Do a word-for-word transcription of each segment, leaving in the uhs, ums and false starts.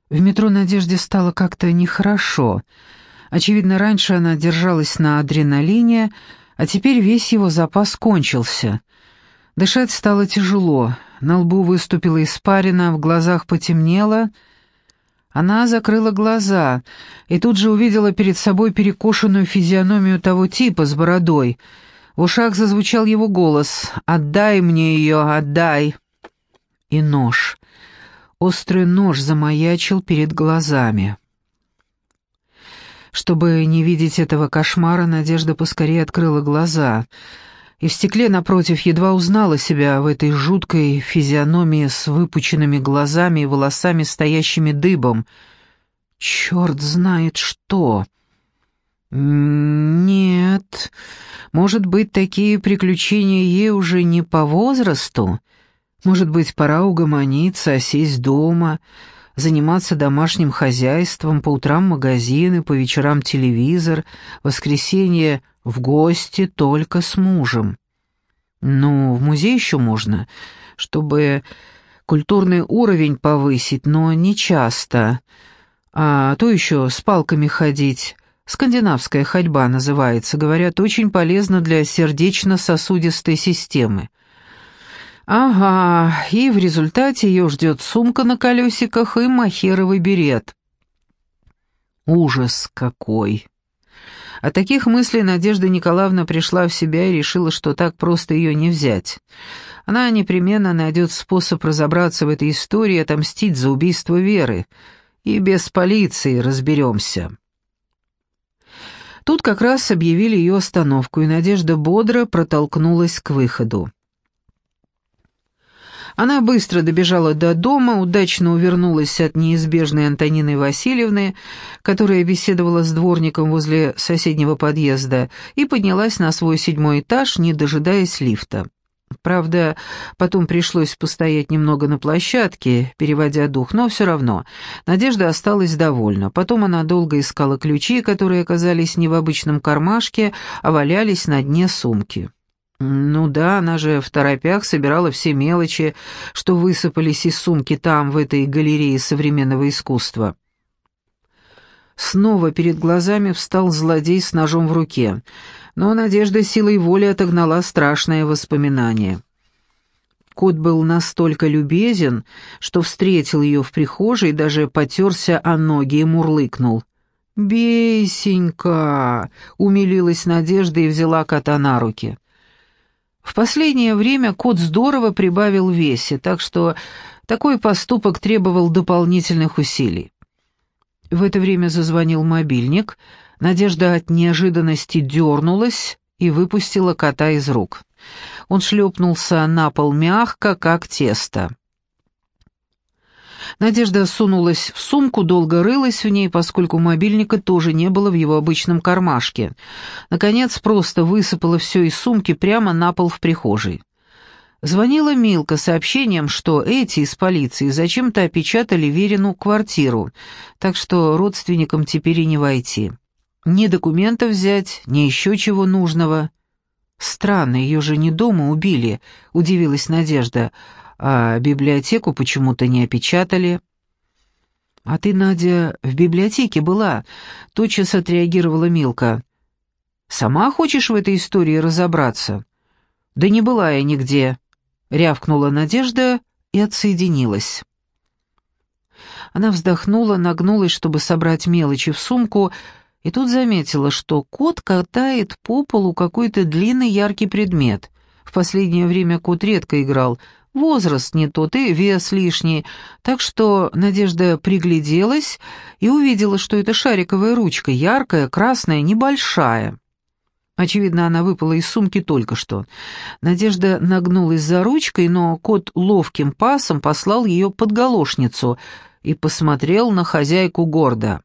В метро Надежде стало как-то нехорошо. Очевидно, раньше она держалась на адреналине, а теперь весь его запас кончился. Дышать стало тяжело, на лбу выступила испарина, в глазах потемнело. Она закрыла глаза и тут же увидела перед собой перекошенную физиономию того типа с бородой. В ушах зазвучал его голос: «Отдай мне ее, отдай!» И нож. Острый нож замаячил перед глазами. Чтобы не видеть этого кошмара, Надежда поскорее открыла глаза и в стекле напротив едва узнала себя в этой жуткой физиономии с выпученными глазами и волосами, стоящими дыбом. Черт знает что! Нет, может быть, такие приключения ей уже не по возрасту? Может быть, пора угомониться, осесть дома, заниматься домашним хозяйством, по утрам магазины, по вечерам телевизор, в воскресенье в гости только с мужем. Ну, в музей еще можно, чтобы культурный уровень повысить, но не часто. А то еще с палками ходить. Скандинавская ходьба называется, говорят, очень полезно для сердечно-сосудистой системы. Ага, и в результате ее ждет сумка на колесиках и мохеровый берет. Ужас какой! От таких мыслей Надежда Николаевна пришла в себя и решила, что так просто ее не взять. Она непременно найдет способ разобраться в этой истории и отомстить за убийство Веры. И без полиции разберемся. Тут как раз объявили ее остановку, и Надежда бодро протолкнулась к выходу. Она быстро добежала до дома, удачно увернулась от неизбежной Антонины Васильевны, которая беседовала с дворником возле соседнего подъезда, и поднялась на свой седьмой этаж, не дожидаясь лифта. Правда, потом пришлось постоять немного на площадке, переводя дух, но все равно Надежда осталась довольна. Потом она долго искала ключи, которые оказались не в обычном кармашке, а валялись на дне сумки. Ну да, она же второпях собирала все мелочи, что высыпались из сумки там, в этой галерее современного искусства. Снова перед глазами встал злодей с ножом в руке, но Надежда силой воли отогнала страшное воспоминание. Кот был настолько любезен, что встретил ее в прихожей, даже потерся о ноги и мурлыкнул. «Бесенька!» — умилилась Надежда и взяла кота на руки. В последнее время кот здорово прибавил в весе, так что такой поступок требовал дополнительных усилий. В это время зазвонил мобильник, Надежда от неожиданности дернулась и выпустила кота из рук. Он шлепнулся на пол мягко, как тесто. Надежда сунулась в сумку, долго рылась в ней, поскольку мобильника тоже не было в его обычном кармашке. Наконец, просто высыпала все из сумки прямо на пол в прихожей. Звонила Милка с сообщением, что эти из полиции зачем-то опечатали Верину квартиру, так что родственникам теперь и не войти. Ни документов взять, ни еще чего нужного. «Странно, ее же не дома убили», — удивилась Надежда, — «а библиотеку почему-то не опечатали». «А ты, Надя, в библиотеке была?» — тотчас отреагировала Милка. «Сама хочешь в этой истории разобраться?» «Да не была я нигде», — рявкнула Надежда и отсоединилась. Она вздохнула, нагнулась, чтобы собрать мелочи в сумку, и тут заметила, что кот катает по полу какой-то длинный яркий предмет. В последнее время кот редко играл, возраст не тот и вес лишний, так что Надежда пригляделась и увидела, что это шариковая ручка, яркая, красная, небольшая. Очевидно, она выпала из сумки только что. Надежда нагнулась за ручкой, но кот ловким пасом послал ее под галошницу и посмотрел на хозяйку гордо.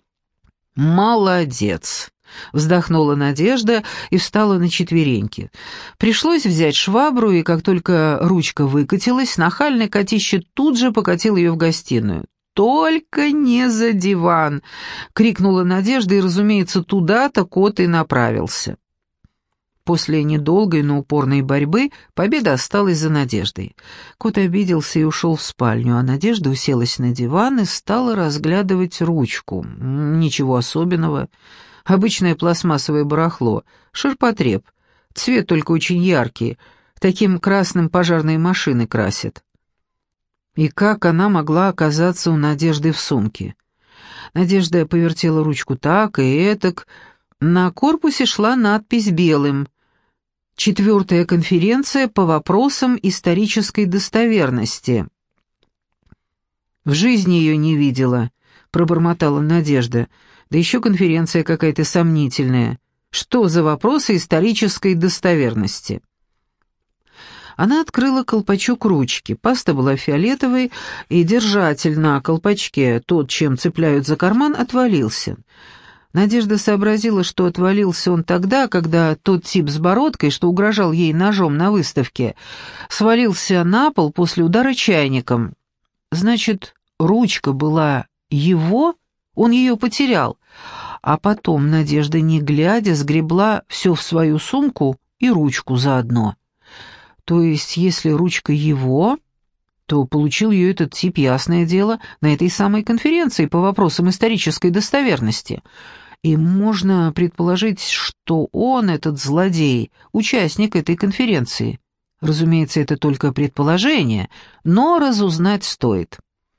«Молодец!» — вздохнула Надежда и встала на четвереньки. Пришлось взять швабру, и как только ручка выкатилась, нахальный котище тут же покатил ее в гостиную. «Только не за диван!» — крикнула Надежда, и, разумеется, туда-то кот и направился. После недолгой, но упорной борьбы победа осталась за Надеждой. Кот обиделся и ушел в спальню, а Надежда уселась на диван и стала разглядывать ручку. Ничего особенного. Обычное пластмассовое барахло, ширпотреб. Цвет только очень яркий. Таким красным пожарные машины красят. И как она могла оказаться у Надежды в сумке? Надежда повертела ручку так и этак. На корпусе шла надпись белым: «Четвертая конференция по вопросам исторической достоверности». «В жизни ее не видела», — пробормотала Надежда. «Да еще конференция какая-то сомнительная. Что за вопросы исторической достоверности?» Она открыла колпачок ручки. Паста была фиолетовой, и держатель на колпачке, тот, чем цепляют за карман, отвалился. Надежда сообразила, что отвалился он тогда, когда тот тип с бородкой, что угрожал ей ножом на выставке, свалился на пол после удара чайником. Значит, ручка была его, он ее потерял. А потом Надежда, не глядя, сгребла все в свою сумку и ручку заодно. То есть, если ручка его, то получил ее этот тип, ясное дело, на этой самой конференции по вопросам исторической достоверности. И можно предположить, что он, этот злодей, участник этой конференции. Разумеется, это только предположение, но разузнать стоит.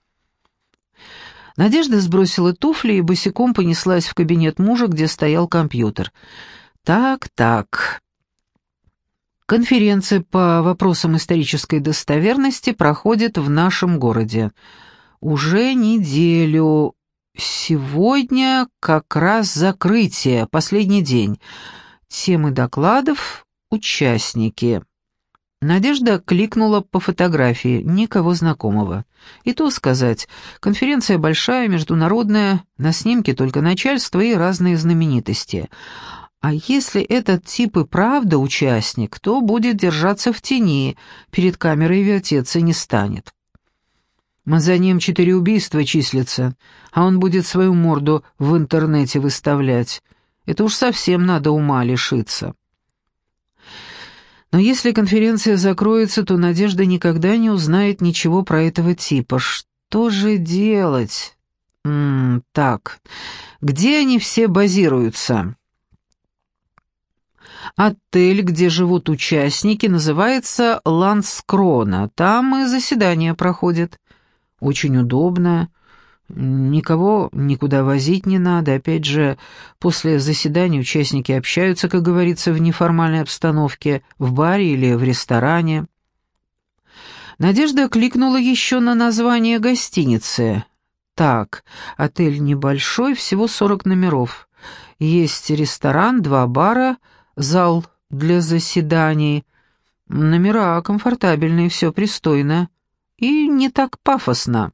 Надежда сбросила туфли и босиком понеслась в кабинет мужа, где стоял компьютер. Так, так. Конференция по вопросам исторической достоверности проходит в нашем городе. Уже неделю. Сегодня как раз закрытие, последний день. Темы докладов — участники. Надежда кликнула по фотографии, никого знакомого. И то сказать, конференция большая, международная, на снимке только начальство и разные знаменитости. А если этот тип и правда участник, то будет держаться в тени, перед камерой вертеться не станет. За ним четыре убийства числятся, а он будет свою морду в интернете выставлять. Это уж совсем надо ума лишиться. Но если конференция закроется, то Надежда никогда не узнает ничего про этого типа. Что же делать? М-м, так, где они все базируются? Отель, где живут участники, называется «Ланскрона». Там и заседания проходят. Очень удобно. Никого никуда возить не надо. Опять же, после заседания участники общаются, как говорится, в неформальной обстановке, в баре или в ресторане. Надежда кликнула еще на название гостиницы. Так, отель небольшой, всего сорок номеров. Есть ресторан, два бара, зал для заседаний. Номера комфортабельные, все пристойно. И не так пафосно.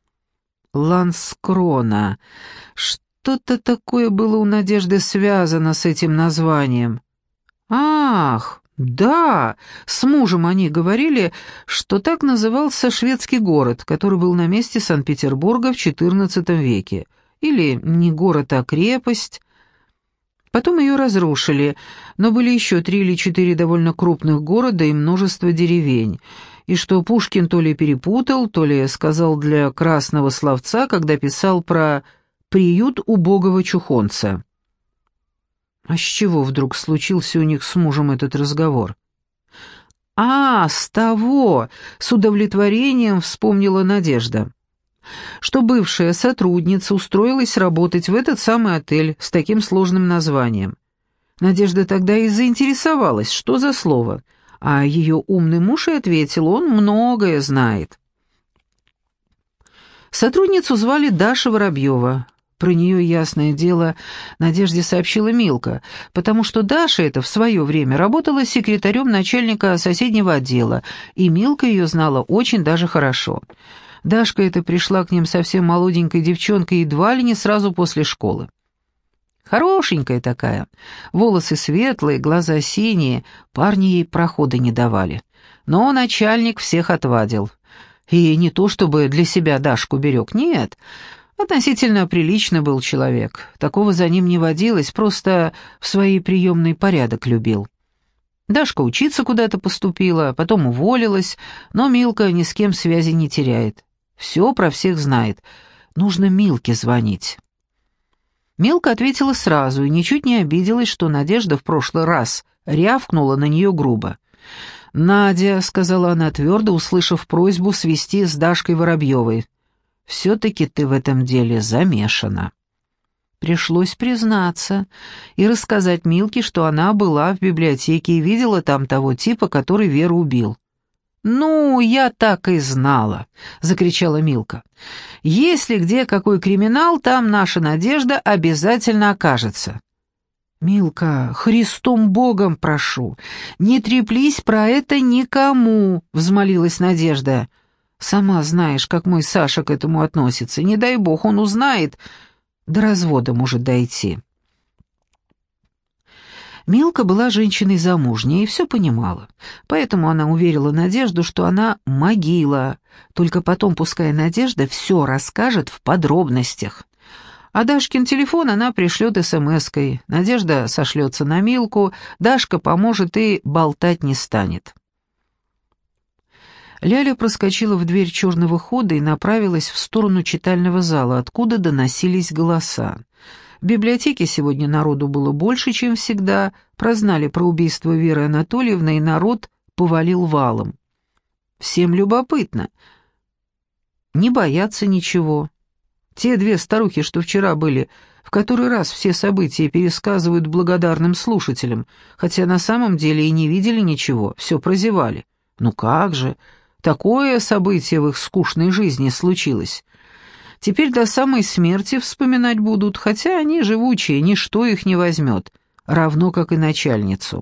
Ланскрона. Что-то такое было у Надежды связано с этим названием. Ах, да, с мужем они говорили, что так назывался шведский город, который был на месте Санкт-Петербурга в четырнадцатом веке. Или не город, а крепость. Потом ее разрушили, но были еще три или четыре довольно крупных города и множество деревень. И что Пушкин то ли перепутал, то ли сказал для красного словца, когда писал про приют убогого чухонца. А с чего вдруг случился у них с мужем этот разговор? А, с того, с удовлетворением вспомнила Надежда, что бывшая сотрудница устроилась работать в этот самый отель с таким сложным названием. Надежда тогда и заинтересовалась, что за слово, а ее умный муж и ответил, он многое знает. Сотрудницу звали Даша Воробьева. Про нее, ясное дело, Надежде сообщила Милка, потому что Даша эта в свое время работала секретарем начальника соседнего отдела, и Милка ее знала очень даже хорошо. Дашка эта пришла к ним совсем молоденькой девчонкой едва ли не сразу после школы. Хорошенькая такая, волосы светлые, глаза синие, парни ей прохода не давали. Но начальник всех отвадил. И не то чтобы для себя Дашку берег, нет, относительно прилично был человек. Такого за ним не водилось, просто в своей приемной порядок любил. Дашка учиться куда-то поступила, потом уволилась, но Милка ни с кем связи не теряет. Все про всех знает. Нужно Милке звонить». Милка ответила сразу и ничуть не обиделась, что Надежда в прошлый раз рявкнула на нее грубо. «Надя», — сказала она твердо, услышав просьбу свести с Дашкой Воробьевой, — «все-таки ты в этом деле замешана». Пришлось признаться и рассказать Милке, что она была в библиотеке и видела там того типа, который Веру убил. «Ну, я так и знала», — закричала Милка. «Если где какой криминал, там наша Надежда обязательно окажется». «Милка, Христом Богом прошу, не треплись про это никому», — взмолилась Надежда. «Сама знаешь, как мой Саша к этому относится. Не дай бог он узнает, до развода может дойти». Милка была женщиной замужней и все понимала, поэтому она уверила Надежду, что она могила, только потом пускай Надежда все расскажет в подробностях. А Дашкин телефон она пришлет эс-эм-эской, Надежда сошлется на Милку, Дашка поможет и болтать не станет. Ляля проскочила в дверь черного хода и направилась в сторону читального зала, откуда доносились голоса. В библиотеке сегодня народу было больше, чем всегда, прознали про убийство Веры Анатольевны, и народ повалил валом. Всем любопытно. Не боятся ничего. Те две старухи, что вчера были, в который раз все события пересказывают благодарным слушателям, хотя на самом деле и не видели ничего, все прозевали. Ну как же, такое событие в их скучной жизни случилось. Теперь до самой смерти вспоминать будут, хотя они живучие, ничто их не возьмет, равно как и начальницу.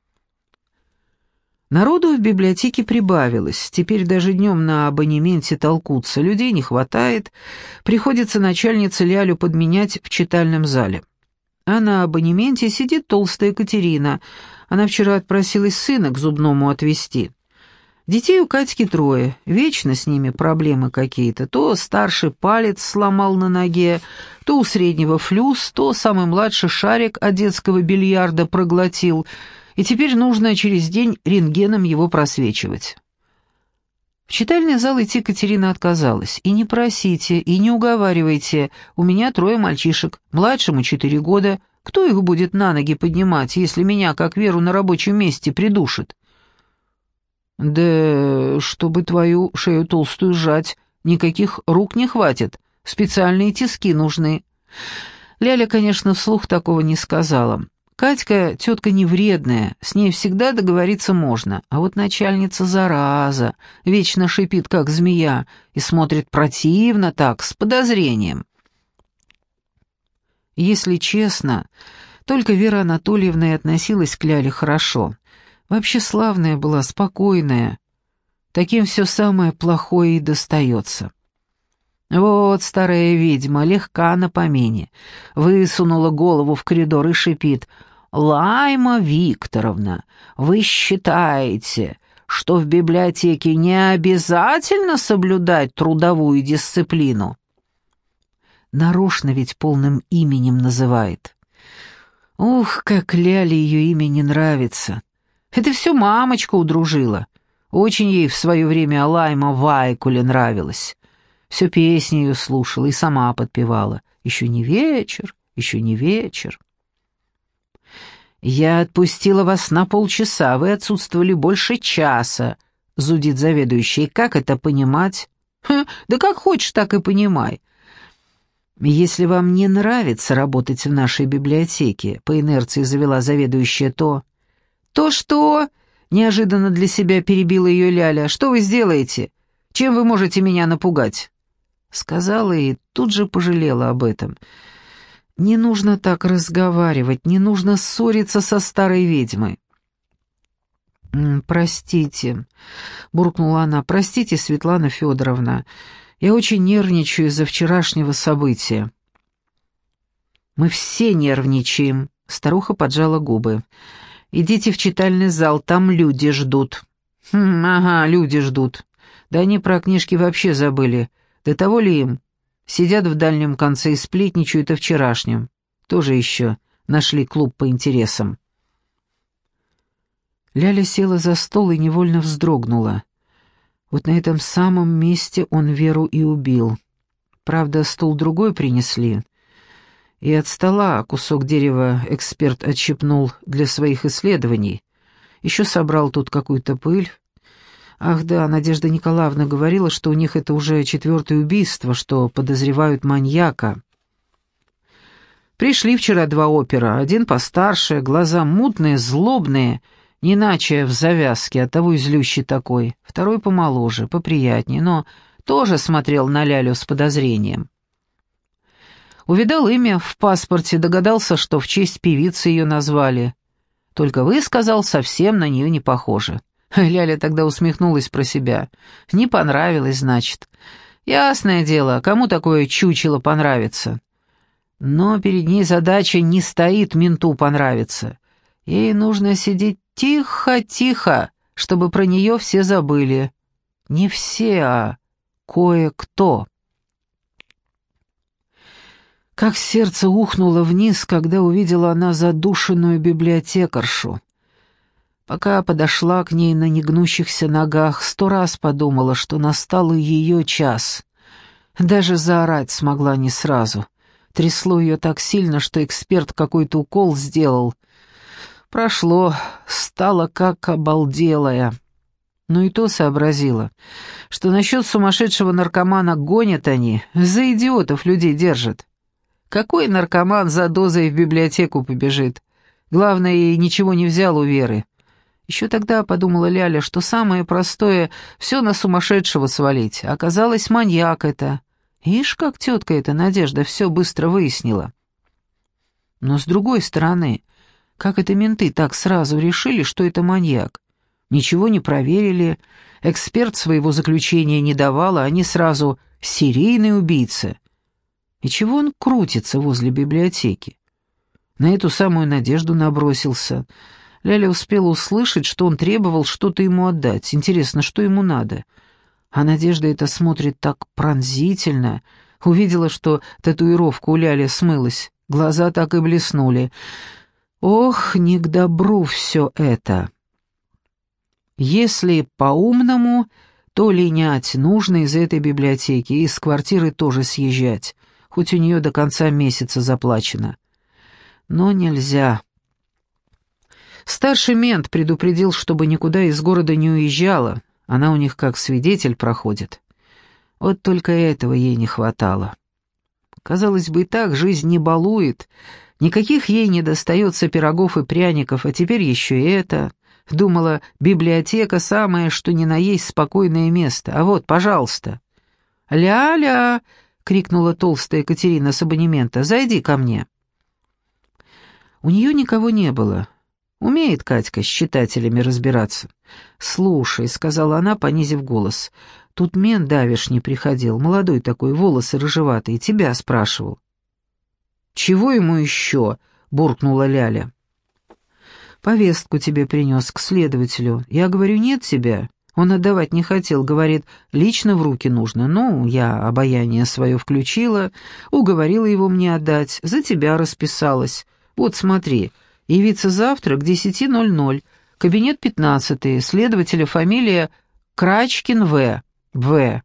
Народу в библиотеке прибавилось, теперь даже днем на абонементе толкутся, людей не хватает, приходится начальнице Лялю подменять в читальном зале. А на абонементе сидит толстая Катерина, она вчера отпросилась сына к зубному отвезти. Детей у Катьки трое, вечно с ними проблемы какие-то, то старший палец сломал на ноге, то у среднего флюс, то самый младший шарик от детского бильярда проглотил, и теперь нужно через день рентгеном его просвечивать. В читальный зал идти Катерина отказалась. «И не просите, и не уговаривайте, у меня трое мальчишек, младшему четыре года, кто их будет на ноги поднимать, если меня, как Веру, на рабочем месте придушит?» «Да чтобы твою шею толстую сжать, никаких рук не хватит, специальные тиски нужны». Ляля, конечно, вслух такого не сказала. Катька тетка не вредная, с ней всегда договориться можно, а вот начальница зараза, вечно шипит, как змея, и смотрит противно так, с подозрением. Если честно, только Вера Анатольевна и относилась к Ляле хорошо. Вообще славная была, спокойная. Таким все самое плохое и достается. Вот старая ведьма, легка на помине, высунула голову в коридор и шипит: «Лайма Викторовна, вы считаете, что в библиотеке не обязательно соблюдать трудовую дисциплину?» Нарочно ведь полным именем называет. Ух, как Ляле ее имя не нравится. Это все мамочка удружила. Очень ей в свое время Лайма Вайкуле нравилась. Все песни ее слушала и сама подпевала. «Еще не вечер, еще не вечер». «Я отпустила вас на полчаса, вы отсутствовали больше часа», — зудит заведующий. «Как это понимать?» «Ха, да как хочешь, так и понимай». «Если вам не нравится работать в нашей библиотеке», — по инерции завела заведующая, то... «То что?» — неожиданно для себя перебила ее Ляля. «Что вы сделаете? Чем вы можете меня напугать?» Сказала и тут же пожалела об этом. Не нужно так разговаривать, не нужно ссориться со старой ведьмой. «Простите», — буркнула она, — «простите, Светлана Федоровна, я очень нервничаю из-за вчерашнего события». «Мы все нервничаем», — старуха поджала губы. «Идите в читальный зал, там люди ждут». «Хм, ага, люди ждут. Да они про книжки вообще забыли. До того ли им? Сидят в дальнем конце и сплетничают о вчерашнем. Тоже еще нашли клуб по интересам». Ляля села за стол и невольно вздрогнула. Вот на этом самом месте он Веру и убил. Правда, стул другой принесли. И от стола кусок дерева эксперт отщипнул для своих исследований. Еще собрал тут какую-то пыль. Ах да, Надежда Николаевна говорила, что у них это уже четвертое убийство, что подозревают маньяка. Пришли вчера два опера, один постарше, глаза мутные, злобные, не иначе в завязке, оттого и злющий такой. Второй помоложе, поприятнее, но тоже смотрел на Лялю с подозрением. Увидал имя в паспорте, догадался, что в честь певицы ее назвали. Только вы, сказал, совсем на нее не похожи. Ляля тогда усмехнулась про себя. Не понравилось, значит. Ясное дело, кому такое чучело понравится? Но перед ней задача не стоит менту понравиться. Ей нужно сидеть тихо-тихо, чтобы про нее все забыли. Не все, а кое-кто. Как сердце ухнуло вниз, когда увидела она задушенную библиотекаршу. Пока подошла к ней на негнущихся ногах, сто раз подумала, что настал и ее час. Даже заорать смогла не сразу. Трясло ее так сильно, что эксперт какой-то укол сделал. Прошло, стала как обалделая. Но и то сообразила, что насчет сумасшедшего наркомана гонят они, за идиотов людей держат. Какой наркоман за дозой в библиотеку побежит? Главное, ей ничего не взял у Веры. Еще тогда подумала Ляля, что самое простое — все на сумасшедшего свалить. Оказалось, маньяк это. Ишь, как тетка эта Надежда все быстро выяснила. Но с другой стороны, как это менты так сразу решили, что это маньяк? Ничего не проверили, эксперт своего заключения не давал, а они сразу «серийный убийца». И чего он крутится возле библиотеки? На эту самую Надежду набросился. Ляля успела услышать, что он требовал что-то ему отдать. Интересно, что ему надо? А Надежда это смотрит так пронзительно. Увидела, что татуировка у Ляли смылась. Глаза так и блеснули. Ох, не к добру все это. Если по-умному, то линять нужно из этой библиотеки, и из квартиры тоже съезжать, хоть у нее до конца месяца заплачено. Но нельзя. Старший мент предупредил, чтобы никуда из города не уезжала, она у них как свидетель проходит. Вот только этого ей не хватало. Казалось бы, и так жизнь не балует, никаких ей не достается пирогов и пряников, а теперь еще и это. Думала, библиотека самое, что ни на есть спокойное место, а вот, пожалуйста. «Ля-ля!» — крикнула толстая Катерина с абонемента. «Зайди ко мне». У нее никого не было. Умеет Катька с читателями разбираться. «Слушай», — сказала она, понизив голос, — «тут мент давешний приходил, молодой такой, волосы рыжеватые, тебя спрашивал». «Чего ему еще?» — буркнула Ляля. «Повестку тебе принес к следователю. Я говорю, нет тебя». Он отдавать не хотел, говорит, лично в руки нужно. Ну, я обаяние свое включила, уговорила его мне отдать, за тебя расписалась. Вот смотри, явиться завтра к десяти ноль-ноль, кабинет пятнадцатый, следователя фамилия Крачкин В. В.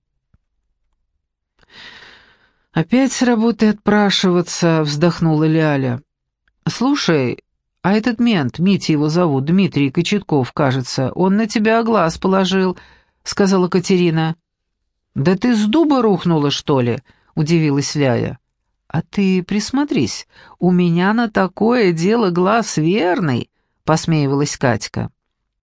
«Опять с работы отпрашиваться», — вздохнула Ляля. «Слушай, а этот мент, Митя его зовут, Дмитрий Кочетков, кажется, он на тебя глаз положил», — сказала Катерина. «Да ты с дуба рухнула, что ли?» — удивилась Ляля. «А ты присмотрись, у меня на такое дело глаз верный», — посмеивалась Катька.